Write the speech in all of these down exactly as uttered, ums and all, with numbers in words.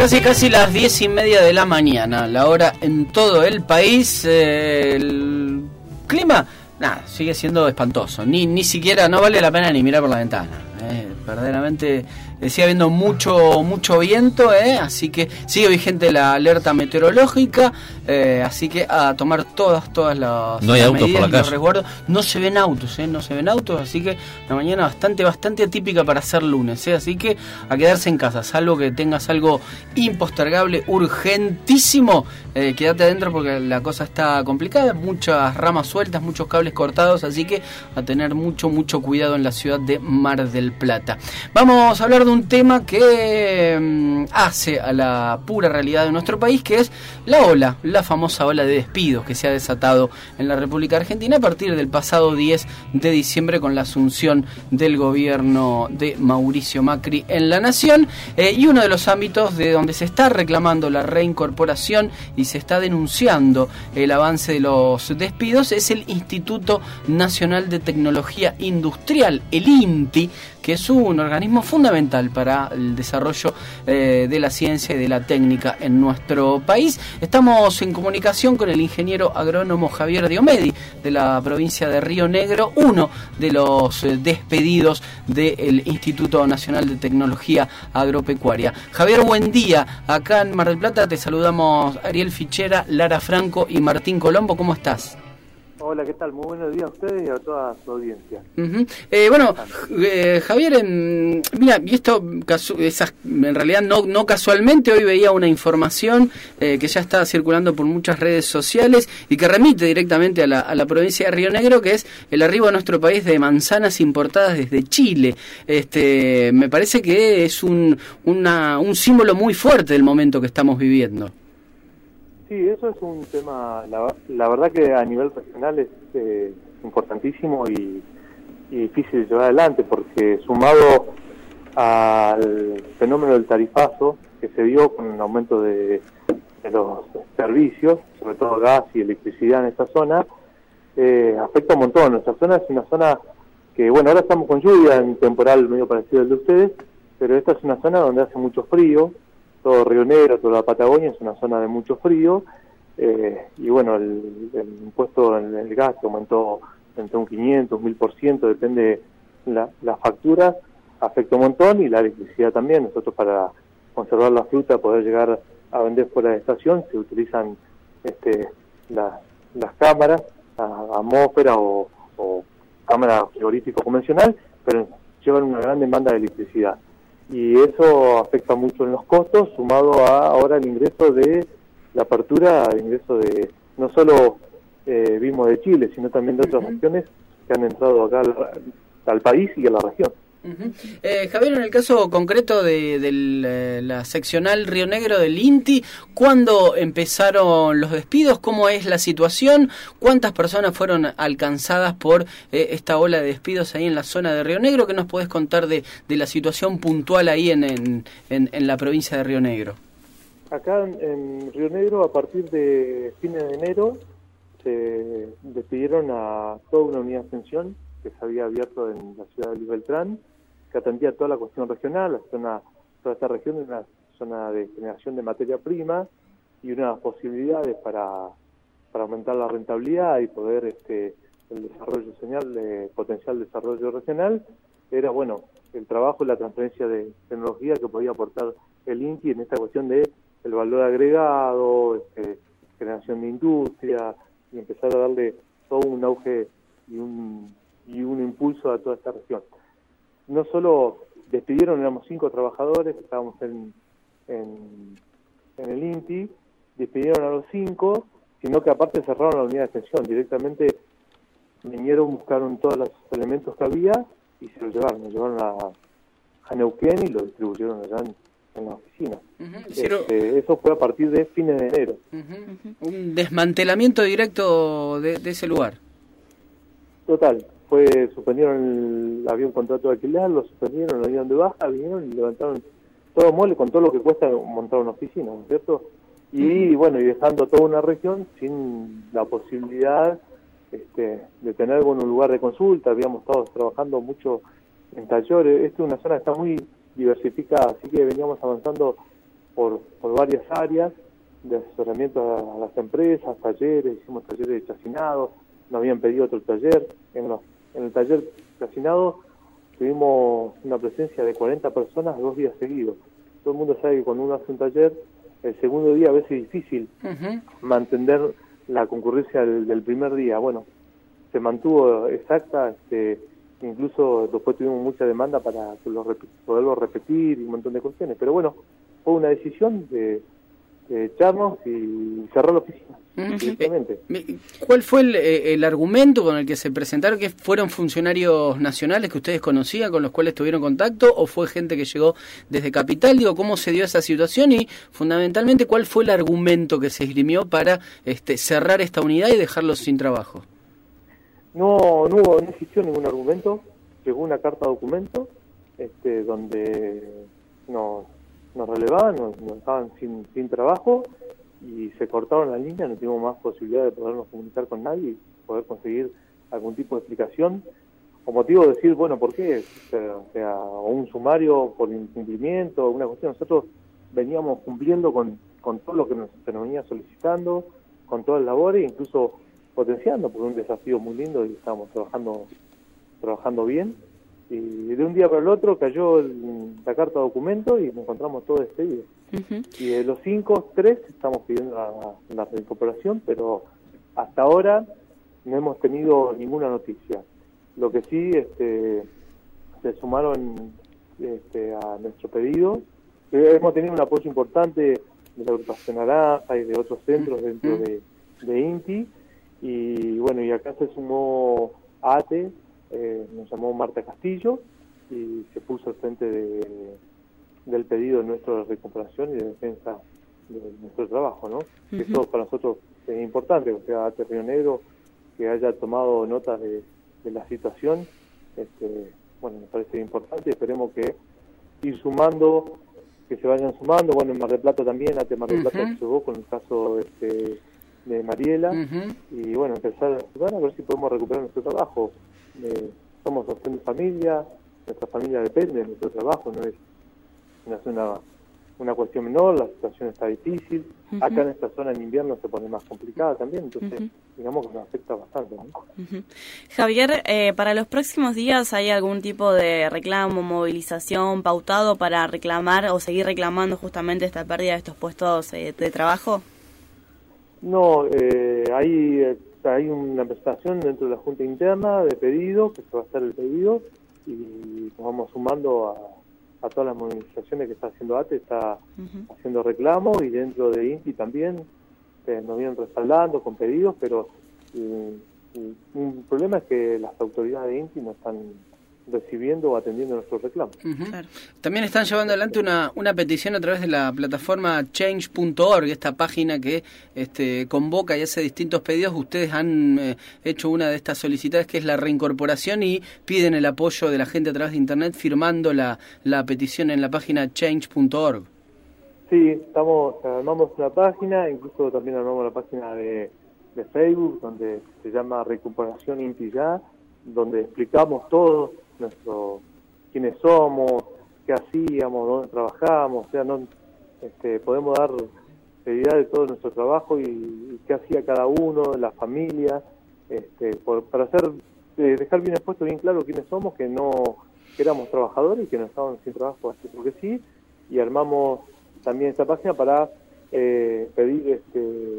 Casi casi las diez y media de la mañana, la hora en todo el país. Eh, el clima, nada, sigue siendo espantoso. Ni ni siquiera, no vale la pena ni mirar por la ventana. Eh, verdaderamente eh, sigue habiendo mucho mucho viento, eh, así que sigue vigente la alerta meteorológica, eh, así que a tomar todas todas las, no hay las autos medidas por la y los calle. resguardos. No se ven autos, eh, no se ven autos, así que la mañana bastante bastante atípica para ser lunes, eh, así que a quedarse en casa, salvo que tengas algo impostergable, urgentísimo, eh, quédate adentro porque la cosa está complicada, muchas ramas sueltas, muchos cables cortados, así que a tener mucho mucho cuidado en la ciudad de Mar del Plata. Vamos a hablar de un tema que um, hace a la pura realidad de nuestro país, que es la ola, la famosa ola de despidos que se ha desatado en la República Argentina a partir del pasado diez de diciembre con la asunción del gobierno de Mauricio Macri en la nación, eh, y uno de los ámbitos de donde se está reclamando la reincorporación y se está denunciando el avance de los despidos es el Instituto Nacional de Tecnología Industrial, el INTI, que es un organismo fundamental para el desarrollo eh, de la ciencia y de la técnica en nuestro país. Estamos en comunicación con el ingeniero agrónomo Javier Diomedi, de la provincia de Río Negro, uno de los eh, despedidos del Instituto Nacional de Tecnología Agropecuaria. Javier, buen día. Acá en Mar del Plata te saludamos Ariel Fichera, Lara Franco y Martín Colombo. ¿Cómo estás? Hola, ¿qué tal? Muy buenos días a ustedes y a toda su audiencia. Uh-huh. Eh, bueno, eh, Javier, en, mira, y esto casu- esas, en realidad no, no casualmente, hoy veía una información eh, que ya está circulando por muchas redes sociales y que remite directamente a la, a la provincia de Río Negro, que es el arribo a nuestro país de manzanas importadas desde Chile. Este, me parece que es un, una, un símbolo muy fuerte del momento que estamos viviendo. Sí, eso es un tema, la, la verdad que a nivel regional es eh, importantísimo y, y difícil de llevar adelante, porque sumado al fenómeno del tarifazo que se dio con un aumento de, de los servicios, sobre todo gas y electricidad en esta zona, eh, afecta un montón. Nuestra zona es una zona que, bueno, ahora estamos con lluvia en temporal medio parecido al de ustedes, pero esta es una zona donde hace mucho frío. Todo Río Negro, toda la Patagonia es una zona de mucho frío, eh, y bueno, el, el impuesto en el gas aumentó entre un quinientos, un mil por ciento, depende la, la factura, afecta un montón, y la electricidad también. Nosotros, para conservar la fruta, poder llegar a vender fuera de estación, se utilizan este, la, las cámaras, a, atmósfera o, o cámara frigorífico convencional, pero llevan una gran demanda de electricidad. Y eso afecta mucho en los costos, sumado a ahora el ingreso de la apertura, el ingreso de no solo eh, vimos de Chile, sino también de otras regiones que han entrado acá al, al país y a la región. Uh-huh. Eh, Javier, en el caso concreto de, de la, la seccional Río Negro del INTI, ¿cuándo empezaron los despidos? ¿Cómo es la situación? ¿Cuántas personas fueron alcanzadas por eh, esta ola de despidos ahí en la zona de Río Negro? ¿Qué nos podés contar de, de la situación puntual ahí en, en, en, en la provincia de Río Negro? Acá en, en Río Negro, a partir de fines de enero, se despidieron a toda una unidad de extensión que se había abierto en la ciudad de Luis Beltrán, que atendía toda la cuestión regional. La zona, toda esta región es una zona de generación de materia prima y unas posibilidades para, para aumentar la rentabilidad y poder este el desarrollo señal de potencial desarrollo regional era, bueno, el trabajo y la transferencia de tecnología que podía aportar el INTI en esta cuestión de el valor agregado, este, generación de industria, y empezar a darle todo un auge y un y un impulso a toda esta región. No solo despidieron, éramos cinco trabajadores, estábamos en, en, en el INTI, despidieron a los cinco, sino que aparte cerraron la unidad de extensión. Directamente vinieron, buscaron todos los elementos que había y se los llevaron, los llevaron a, a Neuquén y lo distribuyeron allá en, en la oficina. Uh-huh. Este, eso fue a partir de fines de enero. Uh-huh. Un desmantelamiento directo de, de ese lugar. Total. Fue, suspendieron, el, había un contrato de alquiler, lo suspendieron, lo dieron de baja, vinieron y levantaron todo mole con todo lo que cuesta montar una oficina, ¿no es cierto? Y bueno, y dejando toda una región sin la posibilidad este, de tener bueno, un lugar de consulta. Habíamos estado trabajando mucho en talleres. Esta es una zona que está muy diversificada, así que veníamos avanzando por, por varias áreas de asesoramiento a, a las empresas, talleres, hicimos talleres de chacinado, nos habían pedido otro taller. En, los, en el taller chacinado tuvimos una presencia de cuarenta personas dos días seguidos. Todo el mundo sabe que cuando uno hace un taller, el segundo día a veces es difícil uh-huh. mantener la concurrencia del, del primer día. Bueno, se mantuvo exacta, este, incluso después tuvimos mucha demanda para poderlo repetir y un montón de cuestiones. Pero bueno, fue una decisión de, de echarnos y cerrar la oficina. Uh-huh. Directamente. ¿Cuál fue el, el argumento con el que se presentaron? ¿Que fueron funcionarios nacionales que ustedes conocían, con los cuales tuvieron contacto, o fue gente que llegó desde Capital? Digo, ¿cómo se dio esa situación? Y fundamentalmente, ¿cuál fue el argumento que se esgrimió para este, cerrar esta unidad y dejarlos sin trabajo? No, no hubo, no existió ningún argumento. Llegó una carta documento este, donde nos, nos relevaban, nos, nos dejaban sin, sin trabajo, y se cortaron la línea. No tuvimos más posibilidad de podernos comunicar con nadie y poder conseguir algún tipo de explicación o motivo de decir, bueno, ¿por qué? O sea, o un sumario por incumplimiento, una cuestión. Nosotros veníamos cumpliendo con, con todo lo que nos, se nos venía solicitando, con todas las labores, incluso potenciando, porque es un desafío muy lindo y estábamos trabajando trabajando bien. Y de un día para el otro cayó el, la carta de documento y nos encontramos todo despedidos. Uh-huh. Y de los cinco, tres estamos pidiendo la, la reincorporación, pero hasta ahora no hemos tenido ninguna noticia. Lo que sí, este, se sumaron este, a nuestro pedido. Eh, hemos tenido un apoyo importante de la agrupación Naranja y de otros centros uh-huh. dentro de, de INTI. Y bueno, y acá se sumó ATE, eh, nos llamó Marta Castillo y se puso al frente de, del pedido nuestro de recuperación y de defensa de nuestro trabajo, ¿no? Uh-huh. Eso para nosotros es importante, o sea, ATE Río Negro, que haya tomado nota de, de la situación, este, bueno, me parece importante. Esperemos que ir sumando, que se vayan sumando. Bueno, en Mar del Plata también, ATE Mar del Plata uh-huh. llegó con el caso este de Mariela, uh-huh. y bueno, empezar a ayudar a ver si podemos recuperar nuestro trabajo. Eh, somos opción de familia, nuestra familia depende de nuestro trabajo, no es, no es una, una cuestión menor, la situación está difícil. Uh-huh. Acá en esta zona en invierno se pone más complicada también, entonces uh-huh. digamos que nos afecta bastante, ¿no? Uh-huh. Javier, eh, para los próximos días, ¿hay algún tipo de reclamo, movilización pautado para reclamar o seguir reclamando justamente esta pérdida de estos puestos eh, de trabajo? No, eh, hay, hay una presentación dentro de la Junta Interna de pedido, que se va a hacer el pedido, y nos vamos sumando a, a todas las movilizaciones que está haciendo ATE, está uh-huh. haciendo reclamos, y dentro de INTI también eh, nos vienen respaldando con pedidos, pero eh, un problema es que las autoridades de INTI no están recibiendo o atendiendo nuestros reclamos. Uh-huh. Claro. También están llevando adelante una, una petición a través de la plataforma change punto org, esta página que este, convoca y hace distintos pedidos. Ustedes han eh, hecho una de estas solicitadas, que es la reincorporación, y piden el apoyo de la gente a través de internet firmando la, la petición en la página change punto org. Sí, estamos, armamos una página, incluso también armamos la página de, de Facebook, donde se llama Recuperación INTI Ya, donde explicamos todo, nuestro quiénes somos, qué hacíamos, dónde trabajamos, o sea, no, este, podemos dar seriedad de todo nuestro trabajo y, y qué hacía cada uno, la familia, este, por, para hacer eh, dejar bien expuesto, bien claro quiénes somos, que no que éramos trabajadores y que no estábamos sin trabajo así porque sí, y armamos también esta página para eh, pedir este,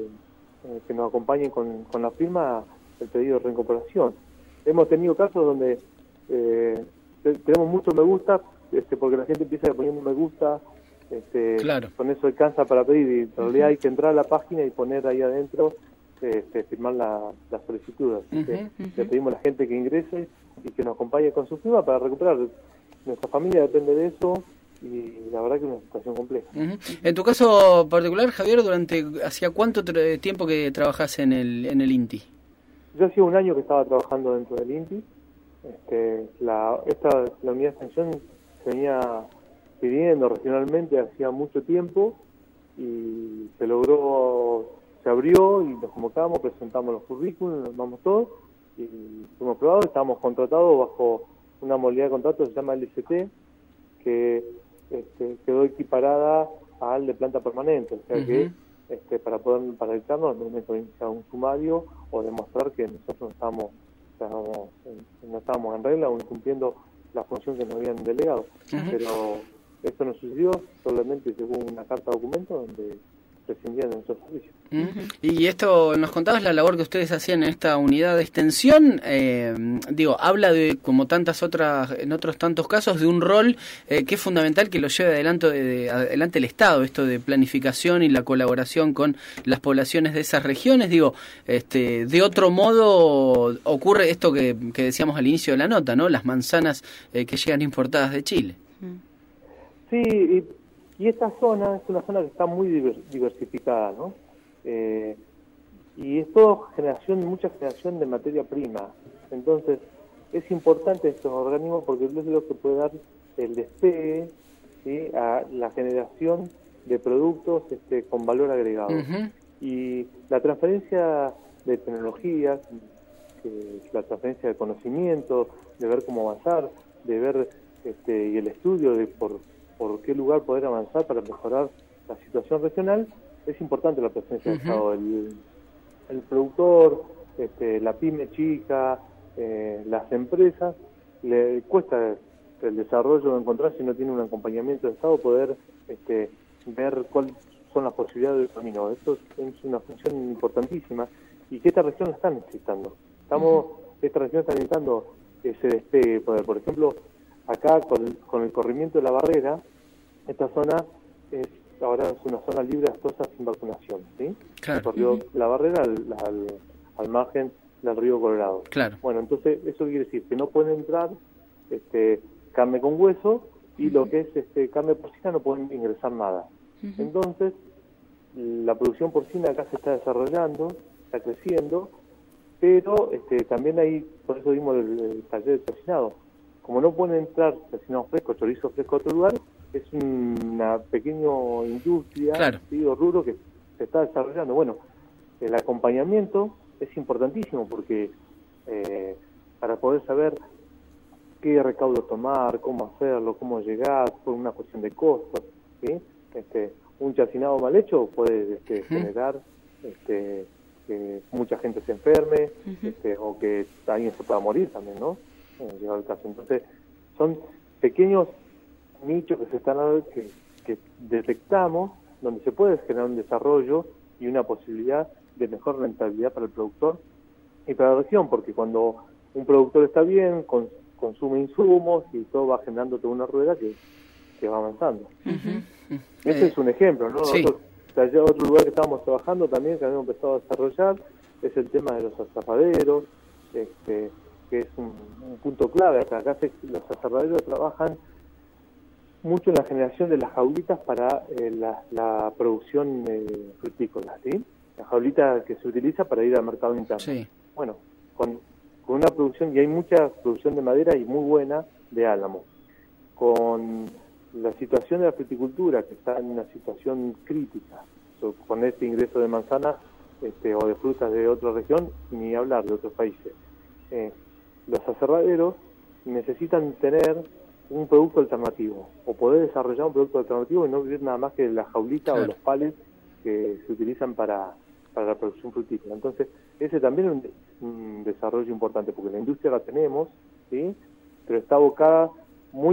eh, que nos acompañen con, con la firma el pedido de reincorporación. Hemos tenido casos donde eh, tenemos muchos me gusta, este, porque la gente empieza poniendo me gusta, este, claro. Con eso alcanza para pedir, y en realidad uh-huh. hay que entrar a la página y poner ahí adentro, este, firmar la, la solicitud. Así uh-huh, que uh-huh. le pedimos a la gente que ingrese y que nos acompañe con su firma para recuperar. Nuestra familia depende de eso, y la verdad que es una situación compleja. Uh-huh. En tu caso particular, Javier, ¿durante hacía cuánto tra- tiempo que trabajas en el, en el INTI? Yo hacía un año que estaba trabajando dentro del INTI. Este, la, esta, la unidad de extensión se venía pidiendo regionalmente hacía mucho tiempo, y se logró, se abrió y nos convocamos, presentamos los currículums, nos vamos todos y fuimos aprobados. Estábamos contratados bajo una modalidad de contrato que se llama L S T, que este, quedó equiparada al de planta permanente, o sea uh-huh. que este, para poder paralizarnos tenemos que iniciar un sumario o demostrar que nosotros no estábamos, estábamos, no estábamos en regla o incumpliendo la función que nos habían delegado. Uh-huh. Pero esto no sucedió, solamente llegó una carta de documento donde prescindían de nuestros servicios. Uh-huh. Y esto, nos contabas la labor que ustedes hacían en esta unidad de extensión, eh, digo, habla de, como tantas otras, en otros tantos casos, de un rol eh, que es fundamental que lo lleve adelante, de, de, adelante el Estado, esto de planificación y la colaboración con las poblaciones de esas regiones. Digo, este, de otro modo ocurre esto que, que decíamos al inicio de la nota, ¿no? Las manzanas eh, que llegan importadas de Chile. Sí, y Y esta zona es una zona que está muy diversificada, ¿no? Eh, y es todo generación, mucha generación de materia prima. Entonces, es importante estos organismos porque es lo que puede dar el despegue, ¿sí?, a la generación de productos este, con valor agregado. Uh-huh. Y la transferencia de tecnologías, eh, la transferencia de conocimiento, de ver cómo avanzar, de ver este, y el estudio de por por qué lugar poder avanzar para mejorar la situación regional, es importante la presencia uh-huh. del Estado. El, el productor, este, la pyme chica, eh, las empresas, le cuesta el desarrollo de encontrar, si no tiene un acompañamiento del Estado, poder este, ver cuáles son las posibilidades del camino. Esto es una función importantísima y que esta región la está necesitando. Estamos, uh-huh. Esta región está necesitando ese despegue. Por, por ejemplo, acá con, con el corrimiento de la barrera, esta zona es ahora es una zona libre de aftosa sin vacunación, ¿sí? Claro. Corrió uh-huh. la barrera al, al, al margen del río Colorado. Claro. Bueno, entonces eso quiere decir que no pueden entrar este, carne con hueso y uh-huh. lo que es este, carne porcina no pueden ingresar nada. Uh-huh. Entonces la producción porcina acá se está desarrollando, está creciendo, pero este, también hay, por eso vimos el, el taller de cocinado. Como no pueden entrar cocinado fresco, chorizo fresco a otro lugar, es una pequeña industria, claro. ¿sí?, o rubro que se está desarrollando. Bueno, el acompañamiento es importantísimo porque eh, para poder saber qué recaudo tomar, cómo hacerlo, cómo llegar, por una cuestión de costos, ¿sí? Este, un chacinado mal hecho puede este, uh-huh. generar este, que mucha gente se enferme, uh-huh. este, o que alguien se pueda morir también, ¿no? Eh, llegado el caso. Entonces, son pequeños nichos que se están que, que detectamos donde se puede generar un desarrollo y una posibilidad de mejor rentabilidad para el productor y para la región, porque cuando un productor está bien, con, consume insumos y todo va generando toda una rueda que, que va avanzando. Uh-huh. Ese eh, es un ejemplo, ¿no? Sí. Nosotros, allá otro lugar que estábamos trabajando también, que habíamos empezado a desarrollar, es el tema de los azafaderos, este, que es un, un punto clave. Acá, acá se, los azafaderos trabajan mucho en la generación de las jaulitas para eh, la, la producción eh, frutícola, ¿sí? La jaulita que se utiliza para ir al mercado interno. Sí. Bueno, con, con una producción, y hay mucha producción de madera y muy buena de álamo. Con la situación de la fruticultura, que está en una situación crítica, so, con este ingreso de manzanas este, o de frutas de otra región, ni hablar de otros países. Eh, los aserraderos necesitan tener un producto alternativo, o poder desarrollar un producto alternativo y no vivir nada más que de la jaulita claro. o los palets que se utilizan para, para la producción frutícola. Entonces, ese también es un, un desarrollo importante, porque la industria la tenemos, ¿sí?, pero está abocada, muy,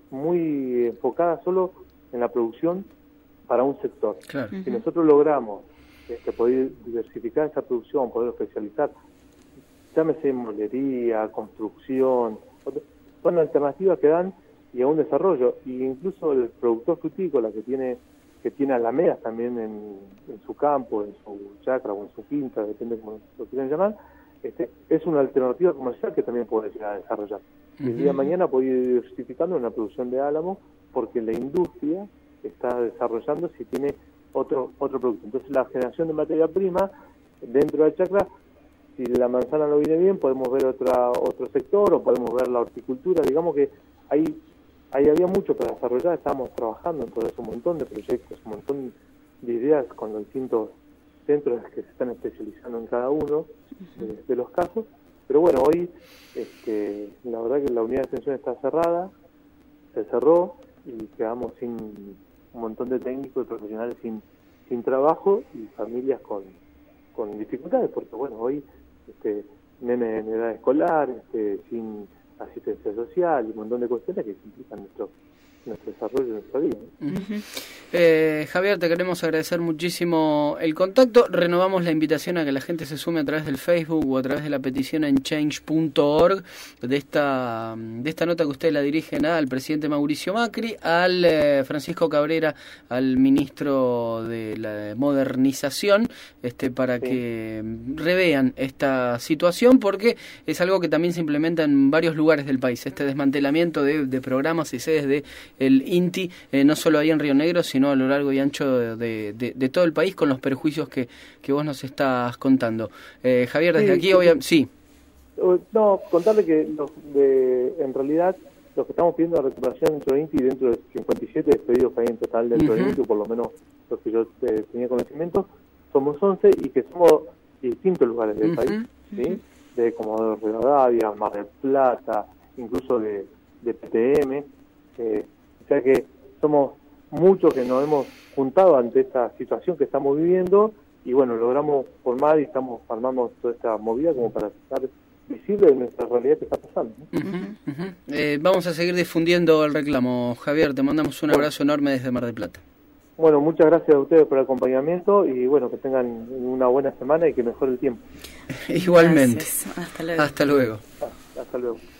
muy enfocada solo en la producción para un sector. Claro. Si uh-huh. nosotros logramos este, poder diversificar esa producción, poder especializar, llámese molería, construcción, son alternativas que dan y a un desarrollo, y incluso el productor frutícola que tiene que tiene alamedas también en, en su campo, en su chacra o en su quinta, depende de cómo lo quieran llamar, este, es una alternativa comercial que también puede llegar a desarrollar. Uh-huh. El día de mañana puede ir diversificando en la producción de álamo porque la industria está desarrollando si tiene otro otro producto. Entonces la generación de materia prima dentro de la chacra, si la manzana no viene bien, podemos ver otra otro sector o podemos ver la horticultura. Digamos que ahí, ahí había mucho para desarrollar, estábamos trabajando en todo eso, un montón de proyectos, un montón de ideas con los distintos centros que se están especializando en cada uno de, de los casos. Pero bueno, hoy este, la verdad que la unidad de extensión está cerrada, se cerró y quedamos sin, un montón de técnicos y profesionales sin sin trabajo y familias con, con dificultades, porque bueno, hoy este nene en edad escolar, este, sin asistencia social y un montón de cuestiones que implican nuestro nuestro desarrollo y nuestra vida, ¿no? Uh-huh. eh, Javier, te queremos agradecer muchísimo el contacto. Renovamos la invitación a que la gente se sume a través del Facebook o a través de la petición en change punto org de esta de esta nota que usted la dirigen al presidente Mauricio Macri, al eh, Francisco Cabrera, al ministro de la modernización, este para sí. que revean esta situación, porque es algo que también se implementa en varios lugares del país, este desmantelamiento de, de programas y sedes de el INTI, eh, no solo ahí en Río Negro, sino a lo largo y ancho de, de, de, de todo el país, con los perjuicios que, que vos nos estás contando. Eh, Javier, desde sí, aquí, sí. obviamente, sí. No, contarle que los de, en realidad los que estamos pidiendo la recuperación dentro del INTI, dentro de cincuenta y siete despedidos que hay en total dentro uh-huh. del INTI, por lo menos los que yo eh, tenía conocimiento, somos once y que somos de distintos lugares del uh-huh. país, ¿sí? Uh-huh. De Comodoro Rivadavia, Mar del Plata, incluso de, de P T M, eh, o sea que somos muchos que nos hemos juntado ante esta situación que estamos viviendo y bueno, logramos formar y estamos armando toda esta movida como para estar visible de nuestra realidad que está pasando, ¿no? Uh-huh, uh-huh. Eh, vamos a seguir difundiendo el reclamo. Javier, te mandamos un abrazo bueno. enorme desde Mar del Plata. Bueno, muchas gracias a ustedes por el acompañamiento y bueno, que tengan una buena semana y que mejore el tiempo. Igualmente. Gracias. Hasta luego. Hasta luego. Hasta luego.